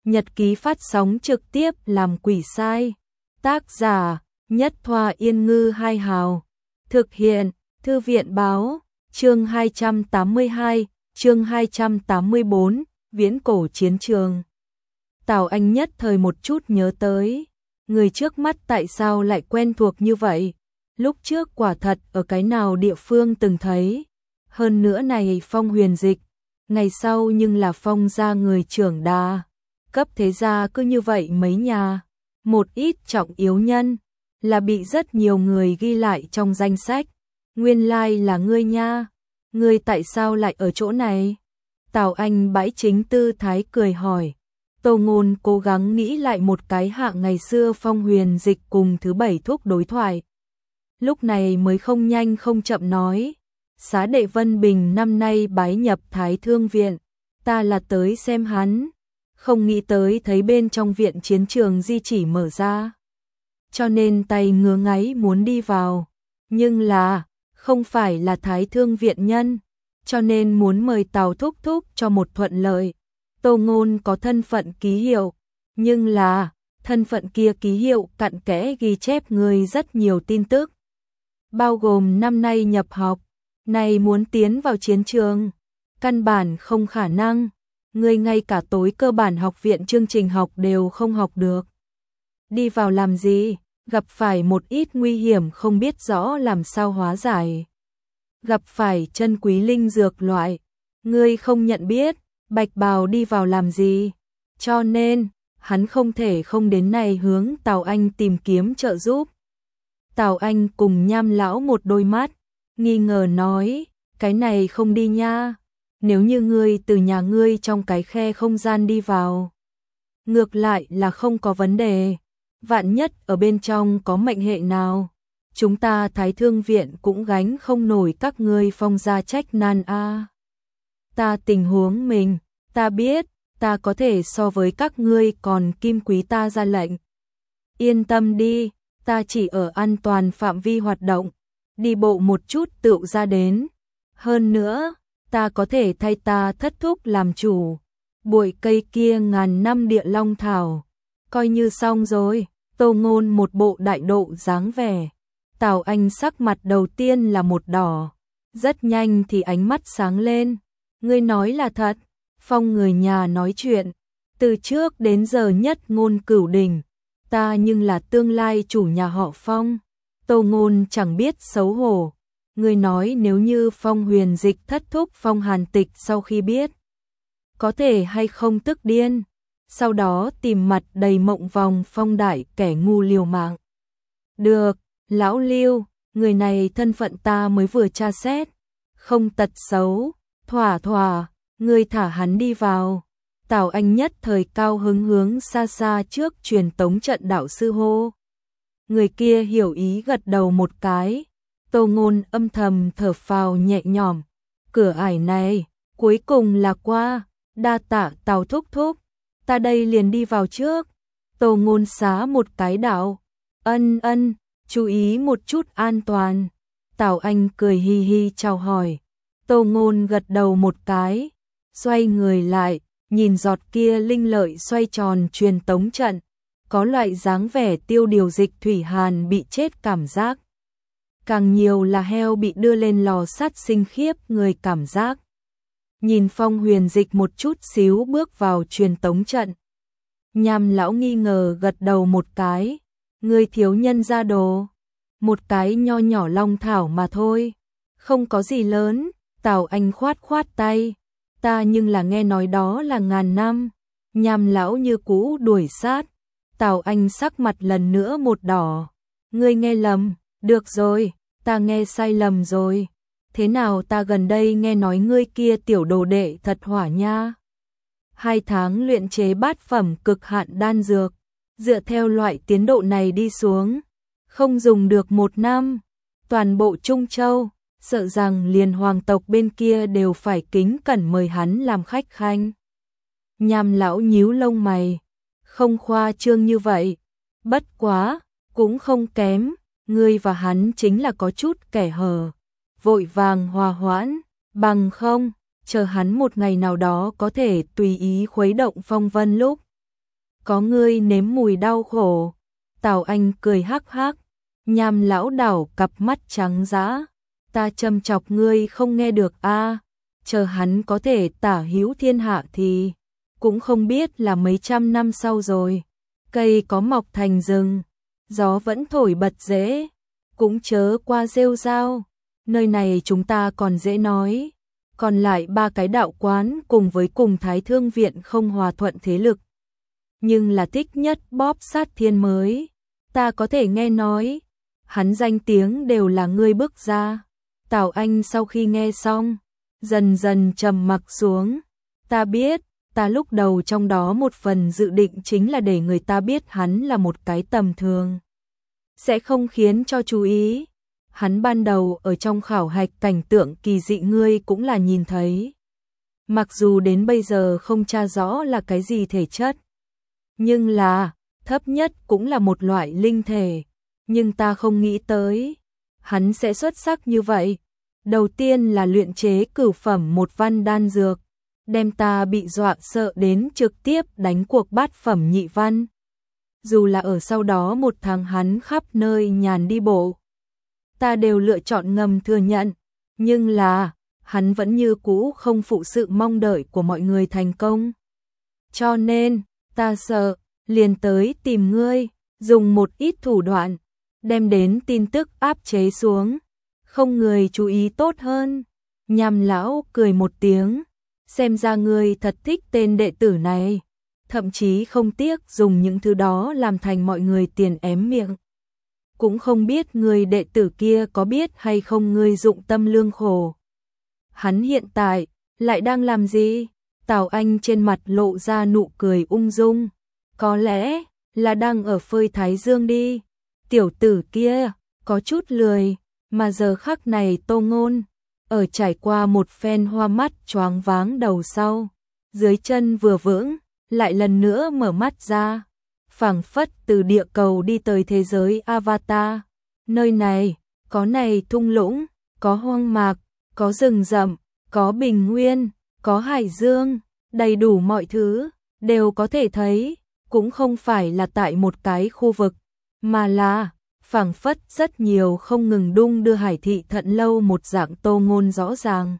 Nhật ký phát sóng trực tiếp làm quỷ sai. Tác giả Nhất Thoa Yên Ngư Hai Hào. Thực hiện Thư viện Báo. Chương 282, chương 284, Viễn cổ chiến trường. Tào Anh nhất thời một chút nhớ tới, người trước mắt tại sao lại quen thuộc như vậy, lúc trước quả thật ở cái nào địa phương từng thấy, hơn nữa này Phong Huyền Dịch, ngày sau nhưng là Phong gia người trưởng đà, cấp thế gia cứ như vậy mấy nhà, một ít trọng yếu nhân, là bị rất nhiều người ghi lại trong danh sách, nguyên lai là ngươi nha, ngươi tại sao lại ở chỗ này? Tào Anh bãi chính tư thái cười hỏi. Tô Ngôn cố gắng nghĩ lại một cái hạng ngày xưa Phong Huyền Dịch cùng thứ bảy thuốc đối thoại. Lúc này mới không nhanh không chậm nói, Xá đệ Vân Bình năm nay bái nhập Thái Thương Viện, ta là tới xem hắn, không nghĩ tới thấy bên trong viện chiến trường di chỉ mở ra. Cho nên tay ngứa ngáy muốn đi vào, nhưng là, không phải là Thái Thương Viện nhân, cho nên muốn mời Tào Thúc Thúc cho một thuận lợi. Tô Ngôn có thân phận ký hiệu, nhưng là, thân phận kia ký hiệu cặn kẽ ghi chép người rất nhiều tin tức. Bao gồm năm nay nhập học, này muốn tiến vào chiến trường, căn bản không khả năng, người ngay cả tối cơ bản học viện chương trình học đều không học được. Đi vào làm gì, gặp phải một ít nguy hiểm không biết rõ làm sao hóa giải. Gặp phải chân quý linh dược loại, ngươi không nhận biết. Bạch Bào đi vào làm gì? Cho nên, hắn không thể không đến này hướng Tào Anh tìm kiếm trợ giúp. Tào Anh cùng Nham lão một đôi mắt, nghi ngờ nói, cái này không đi nha, nếu như ngươi từ nhà ngươi trong cái khe không gian đi vào. Ngược lại là không có vấn đề, vạn nhất ở bên trong có mệnh hệ nào, chúng ta Thái Thương Viện cũng gánh không nổi các ngươi Phong gia trách nan a. Ta tình huống mình, ta biết, ta có thể so với các ngươi còn kim quý ta ra lệnh. Yên tâm đi, ta chỉ ở an toàn phạm vi hoạt động, đi bộ một chút tựu ra đến. Hơn nữa, ta có thể thay ta thất thúc làm chủ. Bụi cây kia ngàn năm địa long thảo, coi như xong rồi. Tô Ngôn một bộ đại độ dáng vẻ. Tào Anh sắc mặt đầu tiên là một đỏ, rất nhanh thì ánh mắt sáng lên. Ngươi nói là thật, Phong người nhà nói chuyện, từ trước đến giờ nhất ngôn cửu đỉnh, ta nhưng là tương lai chủ nhà họ Phong. Tô Ngôn chẳng biết xấu hổ, ngươi nói nếu như Phong Huyền Dịch thất thúc Phong Hàn Tịch sau khi biết, có thể hay không tức điên, sau đó tìm mặt đầy mộng vòng Phong đại kẻ ngu liều mạng. Được, lão Lưu, người này thân phận ta mới vừa tra xét, không tật xấu. Thỏa thỏa, ngươi thả hắn đi vào. Tào Anh nhất thời cao hứng hướng xa xa trước truyền tống trận đạo sư hô. Người kia hiểu ý gật đầu một cái. Tô Ngôn âm thầm thở phào nhẹ nhõm. Cửa ải này, cuối cùng là qua, đa tạ Tào Thúc Thúc. Ta đây liền đi vào trước. Tô Ngôn xá một cái đạo. Ân, chú ý một chút an toàn. Tào Anh cười hi hi chào hỏi. Tô Ngôn gật đầu một cái, xoay người lại, nhìn giọt kia linh lợi xoay tròn truyền tống trận, có loại dáng vẻ tiêu điều dịch thủy hàn bị chết cảm giác. Càng nhiều là heo bị đưa lên lò sắt sinh khiếp người cảm giác. Nhìn Phong Huyền Dịch một chút xíu bước vào truyền tống trận. Nham lão nghi ngờ gật đầu một cái, người thiếu nhân gia đồ, một cái nho nhỏ long thảo mà thôi, không có gì lớn. Tào Anh khoát khoát tay, ta nhưng là nghe nói đó là ngàn năm. Nham lão như cũ đuổi sát. Tào Anh sắc mặt lần nữa một đỏ. Ngươi nghe lầm, được rồi, ta nghe sai lầm rồi. Thế nào ta gần đây nghe nói ngươi kia tiểu đồ đệ thật hỏa nha. 2 tháng luyện chế bát phẩm cực hạn đan dược, dựa theo loại tiến độ này đi xuống, không dùng được 1 năm, toàn bộ Trung Châu. Sợ rằng liền hoàng tộc bên kia đều phải kính cẩn mời hắn làm khách khanh. Nham lão nhíu lông mày, không khoa trương như vậy, bất quá, cũng không kém, ngươi và hắn chính là có chút kẻ hở, vội vàng hòa hoãn, bằng không, chờ hắn một ngày nào đó có thể tùy ý khuấy động phong vân lúc. có ngươi nếm mùi đau khổ. Tào Anh cười hắc hắc, Nham lão đảo cặp mắt trắng dã, ta châm chọc ngươi không nghe được a, chờ hắn có thể tả hữu thiên hạ thì cũng không biết là mấy trăm năm sau rồi. Cây có mọc thành rừng, gió vẫn thổi bật rễ, cũng chớ qua rêu rao, nơi này chúng ta còn dễ nói, còn lại 3 cái đạo quán cùng với cùng Thái Thương viện không hòa thuận thế lực, nhưng là thích nhất bóp sát thiên mới, ta có thể nghe nói, hắn danh tiếng đều là ngươi bức ra. Tào Anh sau khi nghe xong, dần dần trầm mặc xuống, ta biết, ta lúc đầu trong đó một phần dự định chính là để người ta biết hắn là một cái tầm thường, sẽ không khiến cho chú ý. Hắn ban đầu ở trong khảo hạch cảnh tượng kỳ dị ngươi cũng là nhìn thấy. Mặc dù đến bây giờ không tra rõ là cái gì thể chất, nhưng là, thấp nhất cũng là một loại linh thể. Nhưng ta không nghĩ tới, hắn sẽ xuất sắc như vậy. Đầu tiên là luyện chế cửu phẩm một văn đan dược, đem ta bị dọa sợ đến trực tiếp đánh cuộc bát phẩm nhị văn. Dù là ở sau đó một tháng hắn khắp nơi nhàn đi bộ, ta đều lựa chọn ngầm thừa nhận, nhưng là, hắn vẫn như cũ không phụ sự mong đợi của mọi người thành công. Cho nên, ta sợ, liền tới tìm ngươi, dùng một ít thủ đoạn, đem đến tin tức áp chế xuống, không người chú ý tốt hơn. Nham lão cười một tiếng, xem ra ngươi thật thích tên đệ tử này, thậm chí không tiếc dùng những thứ đó làm thành mọi người tiền ém miệng. Cũng không biết người đệ tử kia có biết hay không ngươi dụng tâm lương khổ. Hắn hiện tại, lại đang làm gì? Tào Anh trên mặt lộ ra nụ cười ung dung. Có lẽ, là đang ở phơi thái dương đi. Tiểu tử kia, có chút lười, mà giờ khắc này Tô Ngôn, ở trải qua một phen hoa mắt choáng váng đầu sau. Dưới chân vừa vững, lại lần nữa mở mắt ra. Phảng phất từ địa cầu đi tới thế giới Avatar. Nơi này, có này thung lũng, có hoang mạc, có rừng rậm, có bình nguyên, có hải dương, đầy đủ mọi thứ, đều có thể thấy, cũng không phải là tại một cái khu vực, mà là, phảng phất rất nhiều không ngừng đung đưa Hải Thị Thận Lâu một dạng Tô Ngôn rõ ràng.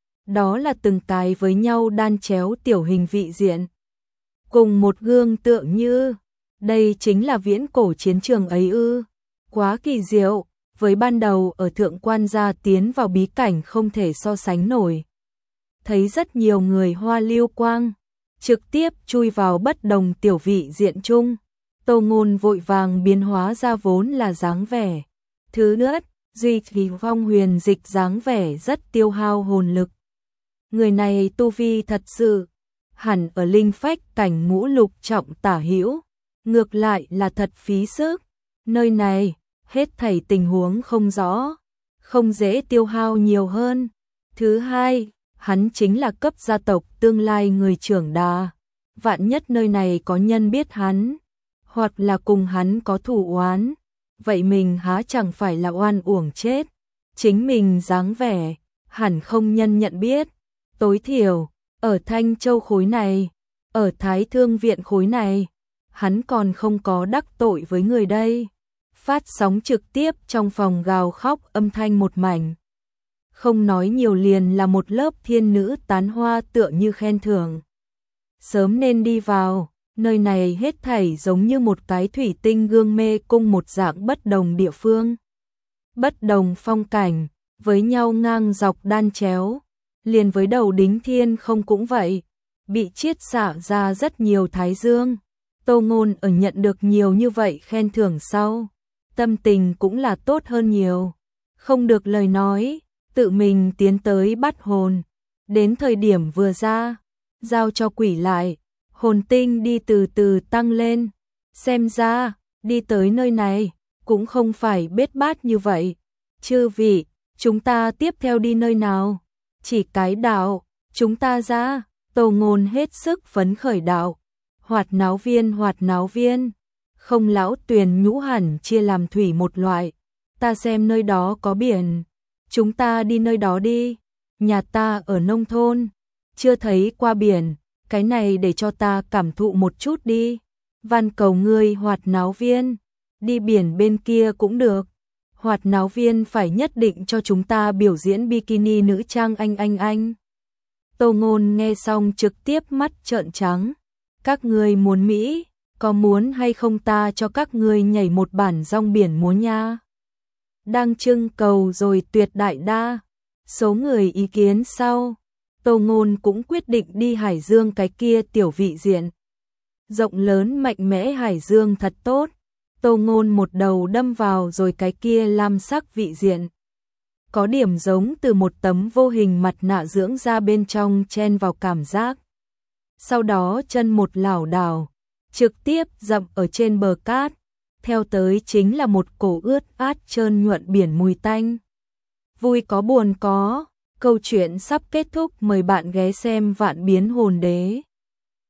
Đó là từng cái với nhau đan chéo tiểu hình vị diện. Cùng một gương tượng như, đây chính là viễn cổ chiến trường ấy ư, quá kỳ diệu, với ban đầu ở thượng quan gia tiến vào bí cảnh không thể so sánh nổi. Thấy rất nhiều người hoa lưu quang, trực tiếp chui vào bất đồng tiểu vị diện chung, Tô Ngôn vội vàng biến hóa ra vốn là dáng vẻ. Thứ nữa, duy trì phong huyền dịch dáng vẻ rất tiêu hao hồn lực. Người này tu vi thật sự, hẳn ở linh phách cảnh ngũ lục trọng tả hữu, ngược lại là thật phí sức. Nơi này, hết thảy tình huống không rõ, không dễ tiêu hao nhiều hơn. Thứ hai, hắn chính là cấp gia tộc tương lai người trưởng đà. Vạn nhất nơi này có nhân biết hắn, hoặc là cùng hắn có thù oán, vậy mình há chẳng phải là oan uổng chết. Chính mình dáng vẻ, hẳn không nhân nhận biết. Tối thiểu, ở Thanh Châu khối này, ở Thái Thương viện khối này, hắn còn không có đắc tội với người đây. Phát sóng trực tiếp trong phòng gào khóc âm thanh một mảnh. Không nói nhiều liền là một lớp thiên nữ tán hoa tựa như khen thưởng. Sớm nên đi vào, nơi này hết thảy giống như một cái thủy tinh gương mê cung một dạng bất đồng địa phương. Bất đồng phong cảnh, với nhau ngang dọc đan chéo, liền với đầu đính thiên không cũng vậy, bị chiết xạ ra rất nhiều thái dương. Tô Ngôn ở nhận được nhiều như vậy khen thưởng sau, tâm tình cũng là tốt hơn nhiều. Không được lời nói, tự mình tiến tới bắt hồn. Đến thời điểm vừa ra, giao cho quỷ lại, hồn tinh đi từ từ tăng lên. Xem ra, đi tới nơi này, cũng không phải bết bát như vậy. Chư vị, chúng ta tiếp theo đi nơi nào? Chỉ cái đạo, chúng ta ra. Tô Ngôn hết sức phấn khởi đạo. Hoạt náo viên, không lão tuyền nhũ hẳn chia làm thủy một loại. Ta xem nơi đó có biển, chúng ta đi nơi đó đi. Nhà ta ở nông thôn, chưa thấy qua biển, cái này để cho ta cảm thụ một chút đi. van cầu ngươi Hoạt náo viên, đi biển bên kia cũng được. Hoạt náo viên phải nhất định cho chúng ta biểu diễn bikini nữ trang anh. Tô Ngôn nghe xong trực tiếp mắt trợn trắng. Các ngươi muốn Mỹ, có muốn hay không ta cho các ngươi nhảy một bản rong biển múa nha. Đang trưng cầu rồi tuyệt đại đa số người ý kiến sau, Tô Ngôn cũng quyết định đi Hải Dương cái kia tiểu vị diện. Rộng lớn mạnh mẽ Hải Dương thật tốt. Tô Ngôn một đầu đâm vào rồi cái kia lam sắc vị diện. Có điểm giống từ một tấm vô hình mặt nạ dưỡng da bên trong chen vào cảm giác. Sau đó chân một lảo đảo, trực tiếp dậm ở trên bờ cát. Theo tới chính là một cổ ướt át trơn nhuận biển mùi tanh. Vui có buồn có, câu chuyện sắp kết thúc, mời bạn ghé xem Vạn Biến Hồn Đế.